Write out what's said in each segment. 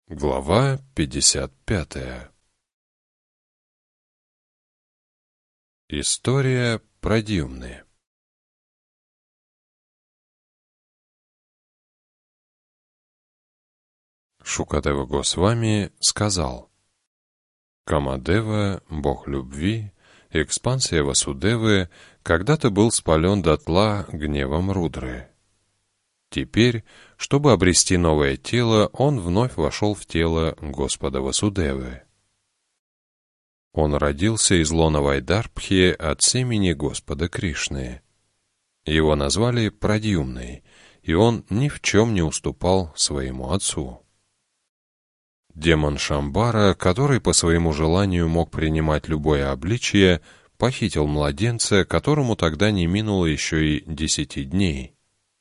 Глава 55. История про Дьюмны. Шукадева Госвами сказал: Камадева, бог любви, экспансия Васудевы, когда-то был спален дотла гневом Рудры. Теперь, чтобы обрести новое тело, он вновь вошел в тело Господа Васудевы. Он родился из лона Вайдарбхи от семени Господа Кришны. Его назвали Прадьюмной, и он ни в чем не уступал своему отцу. Демон Шамбара, который по своему желанию мог принимать любое обличие, похитил младенца, которому тогда не минуло еще и 10 дней.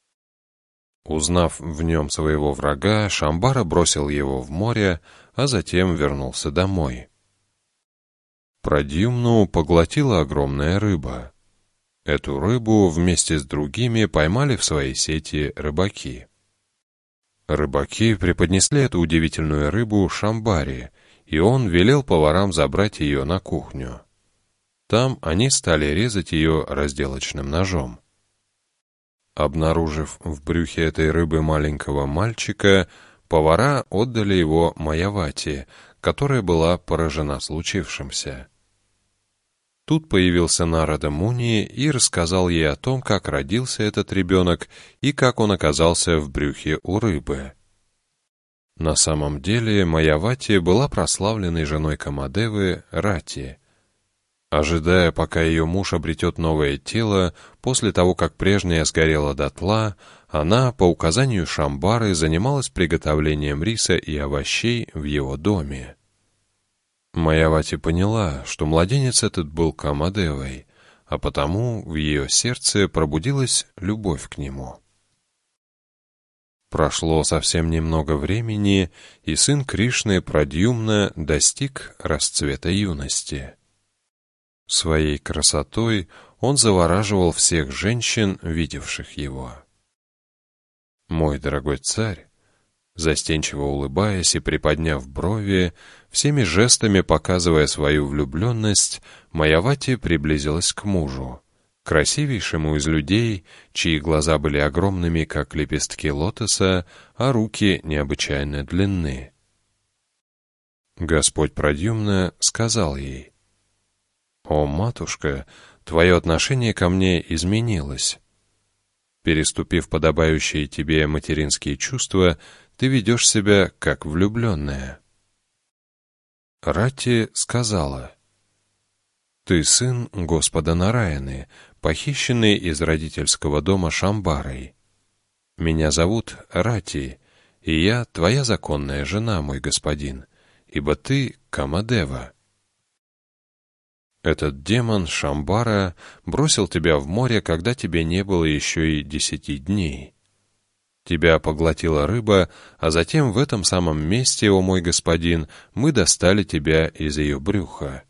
Узнав в нем своего врага, Шамбара бросил его в море, а затем вернулся домой. Прадьюмну поглотила огромная рыба. Эту рыбу вместе с другими поймали в свои сети рыбаки. Рыбаки преподнесли эту удивительную рыбу Шамбаре, и он велел поварам забрать ее на кухню. Там они стали резать ее разделочным ножом. Обнаружив в брюхе этой рыбы маленького мальчика, повара отдали его Майявати, которая была поражена случившимся. Тут появился Нарада Муни и рассказал ей о том, как родился этот ребенок и как он оказался в брюхе у рыбы. На самом деле Майявати была прославленной женой Камадевы Рати. Ожидая, пока ее муж обретет новое тело, после того, как прежнее сгорело дотла, она, по указанию Шамбары, занималась приготовлением риса и овощей в его доме. Майявати поняла, что младенец этот был Камадевой, а потому в ее сердце пробудилась любовь к нему. Прошло совсем немного времени, и сын Кришны Прадьюмна достиг расцвета юности. Своей красотой он завораживал всех женщин, видевших его. «Мой дорогой царь», застенчиво улыбаясь и приподняв брови, всеми жестами показывая свою влюбленность, Майявати приблизилась к мужу, красивейшему из людей, чьи глаза были огромными, как лепестки лотоса, а руки необычайно длинны. Господь Прадьюмна сказал ей: «О, матушка, твое отношение ко мне изменилось. Переступив подобающие тебе материнские чувства, ты ведешь себя как влюбленная». Рати сказала: «Ты сын Господа Нараяны, похищенный из родительского дома Шамбарой. Меня зовут Рати, и я твоя законная жена, мой господин, ибо ты Камадева. Этот демон Шамбара бросил тебя в море, когда тебе не было еще и 10 дней. Тебя поглотила рыба, а затем в этом самом месте, о мой господин, мы достали тебя из ее брюха.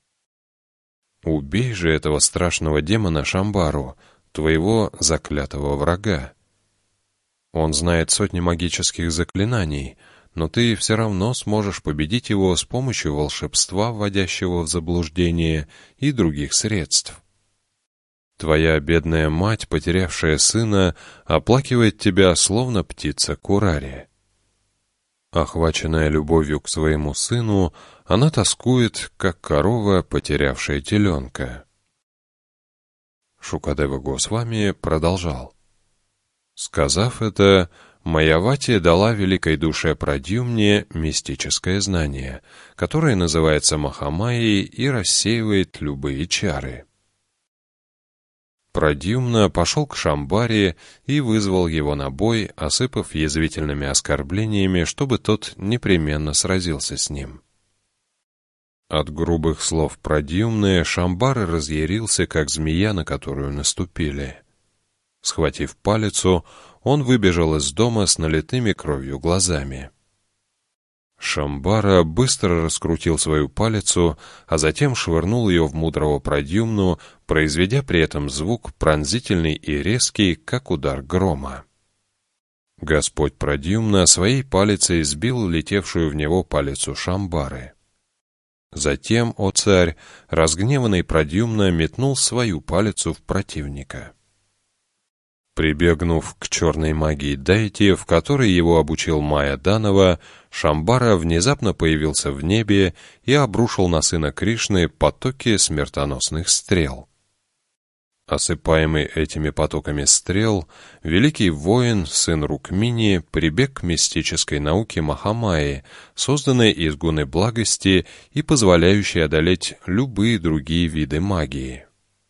Убей же этого страшного демона Шамбару, твоего заклятого врага. Он знает сотни магических заклинаний, но ты все равно сможешь победить его с помощью волшебства, вводящего в заблуждение, и других средств. Твоя бедная мать, потерявшая сына, оплакивает тебя, словно птица Курари. Охваченная любовью к своему сыну, она тоскует, как корова, потерявшая теленка». Шукадева Госвами продолжал: «Сказав это, Майявати дала великой душе Прадьюмне мистическое знание, которое называется Махамайей и рассеивает любые чары. Прадьюмна пошел к Шамбаре и вызвал его на бой, осыпав язвительными оскорблениями, чтобы тот непременно сразился с ним. От грубых слов Прадьюмны Шамбара разъярился, как змея, на которую наступили. Схватив палицу, он выбежал из дома с налитыми кровью глазами. Шамбара быстро раскрутил свою палицу, а затем швырнул ее в мудрого Прадьюмну, произведя при этом звук пронзительный и резкий, как удар грома. Господь Прадьюмна своей палицей сбил летевшую в него палицу Шамбары. Затем, о царь, разгневанный Прадьюмна метнул свою палицу в противника. Прибегнув к черной магии Дайти, в которой его обучил Майя Данова, Шамбара внезапно появился в небе и обрушил на сына Кришны потоки смертоносных стрел. Осыпаемый этими потоками стрел, великий воин, сын Рукмини, прибег к мистической науке Махамайи, созданной из гуны благости и позволяющей одолеть любые другие виды магии.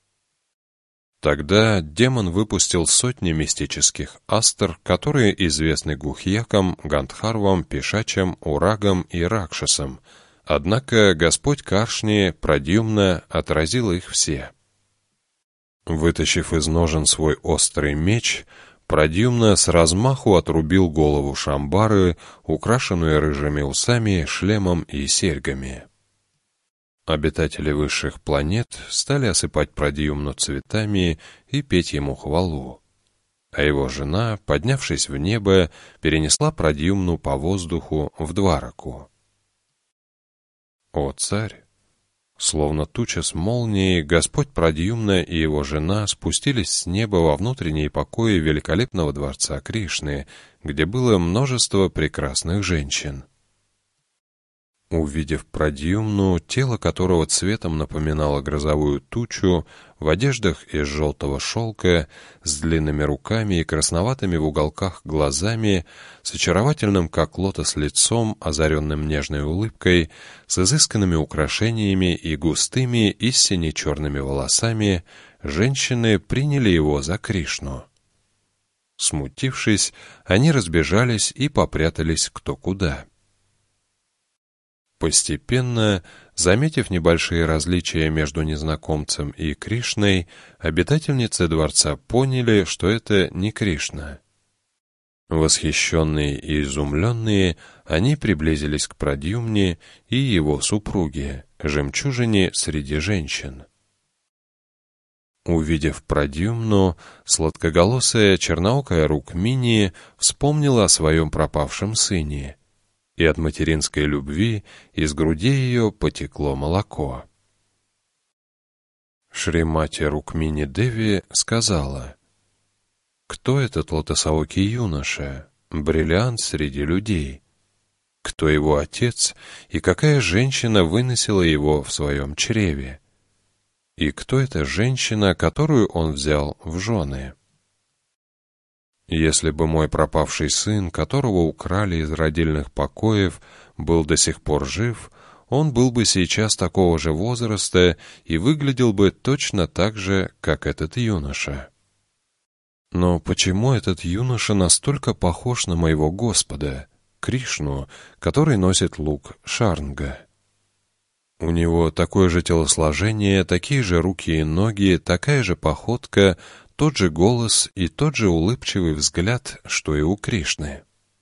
Тогда демон выпустил сотни мистических астр, которые известны гухьякам, гандхарвам, пешачам, урагам и ракшасам, однако Господь Каршни Прадьюмна отразил их все. Вытащив из ножен свой острый меч, Прадьюмна с размаху отрубил голову Шамбары, украшенную рыжими усами, шлемом и серьгами. Обитатели высших планет стали осыпать Прадьюмну цветами и петь ему хвалу, а его жена, поднявшись в небо, перенесла Прадьюмну по воздуху в Двараку. О царь! Словно туча с молнией, Господь Прадьюмна и его жена спустились с неба во внутренние покои великолепного дворца Кришны, где было множество прекрасных женщин. Увидев Прадьюмну, тело которого цветом напоминало грозовую тучу, в одеждах из желтого шелка, с длинными руками и красноватыми в уголках глазами, с очаровательным, как лотос, лицом, озаренным нежной улыбкой, с изысканными украшениями и густыми и сине-черными волосами, женщины приняли его за Кришну. Смутившись, они разбежались и попрятались кто куда. Постепенно, заметив небольшие различия между незнакомцем и Кришной, обитательницы дворца поняли, что это не Кришна. Восхищенные и изумленные, они приблизились к Прадьюмне и его супруге, жемчужине среди женщин. Увидев Прадьюмну, сладкоголосая черноокая Рукмини вспомнила о своем пропавшем сыне, и от материнской любви из груди ее потекло молоко. Шримати Рукмини Деви сказала: «Кто этот лотосоокий юноша, бриллиант среди людей? Кто его отец и какая женщина выносила его в своем чреве? И кто эта женщина, которую он взял в жены?» Если бы мой пропавший сын, которого украли из родильных покоев, был до сих пор жив, он был бы сейчас такого же возраста и выглядел бы точно так же, как этот юноша. Но почему этот юноша настолько похож на моего Господа, Кришну, который носит лук Шарнга? У него такое же телосложение, такие же руки и ноги, такая же походка, тот же голос и тот же улыбчивый взгляд, что и у Кришны.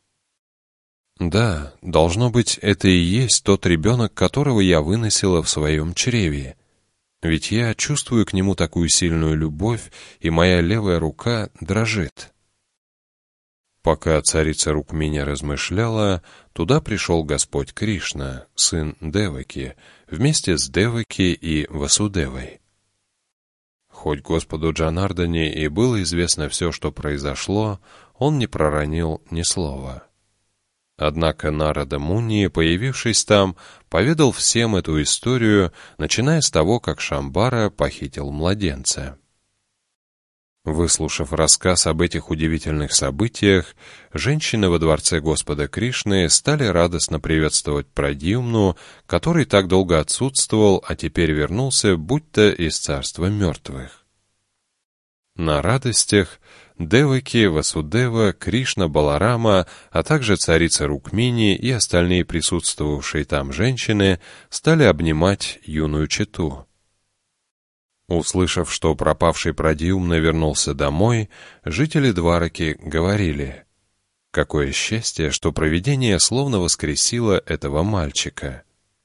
Да, должно быть, это и есть тот ребенок, которого я выносила в своем чреве. Ведь я чувствую к нему такую сильную любовь, и моя левая рука дрожит. Пока царица Рукмини размышляла, туда пришел Господь Кришна, сын Деваки, вместе с Деваки и Васудевой. Хоть Господу Джанардане и было известно все, что произошло, он не проронил ни слова. Однако Нарада Муни, появившись там, поведал всем эту историю, начиная с того, как Шамбара похитил младенца. Выслушав рассказ об этих удивительных событиях, женщины во дворце Господа Кришны стали радостно приветствовать Прадьюмну, который так долго отсутствовал, а теперь вернулся, будто из царства мертвых. На радостях Деваки, Васудева, Кришна, Баларама, а также царица Рукмини и остальные присутствовавшие там женщины стали обнимать юную чету. Услышав, что пропавший Прадьюмна вернулся домой, жители Двараки говорили: «Какое счастье, что провидение словно воскресило этого мальчика!»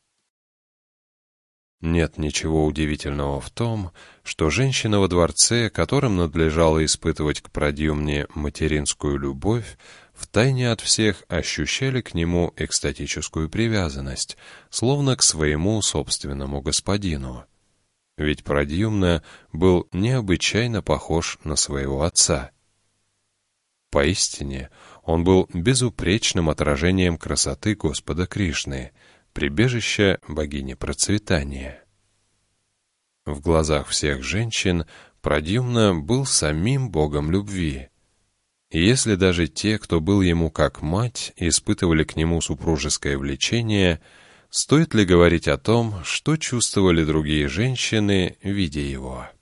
Нет ничего удивительного в том, что женщины во дворце, которым надлежало испытывать к Прадьюмне материнскую любовь, втайне от всех ощущали к нему экстатическую привязанность, словно к своему собственному господину. Ведь Прадьюмна был необычайно похож на своего отца. Поистине, он был безупречным отражением красоты Господа Кришны, прибежища богини процветания. В глазах всех женщин Прадьюмна был самим богом любви. И если даже те, кто был ему как мать, испытывали к нему супружеское влечение, стоит ли говорить о том, что чувствовали другие женщины, видя его?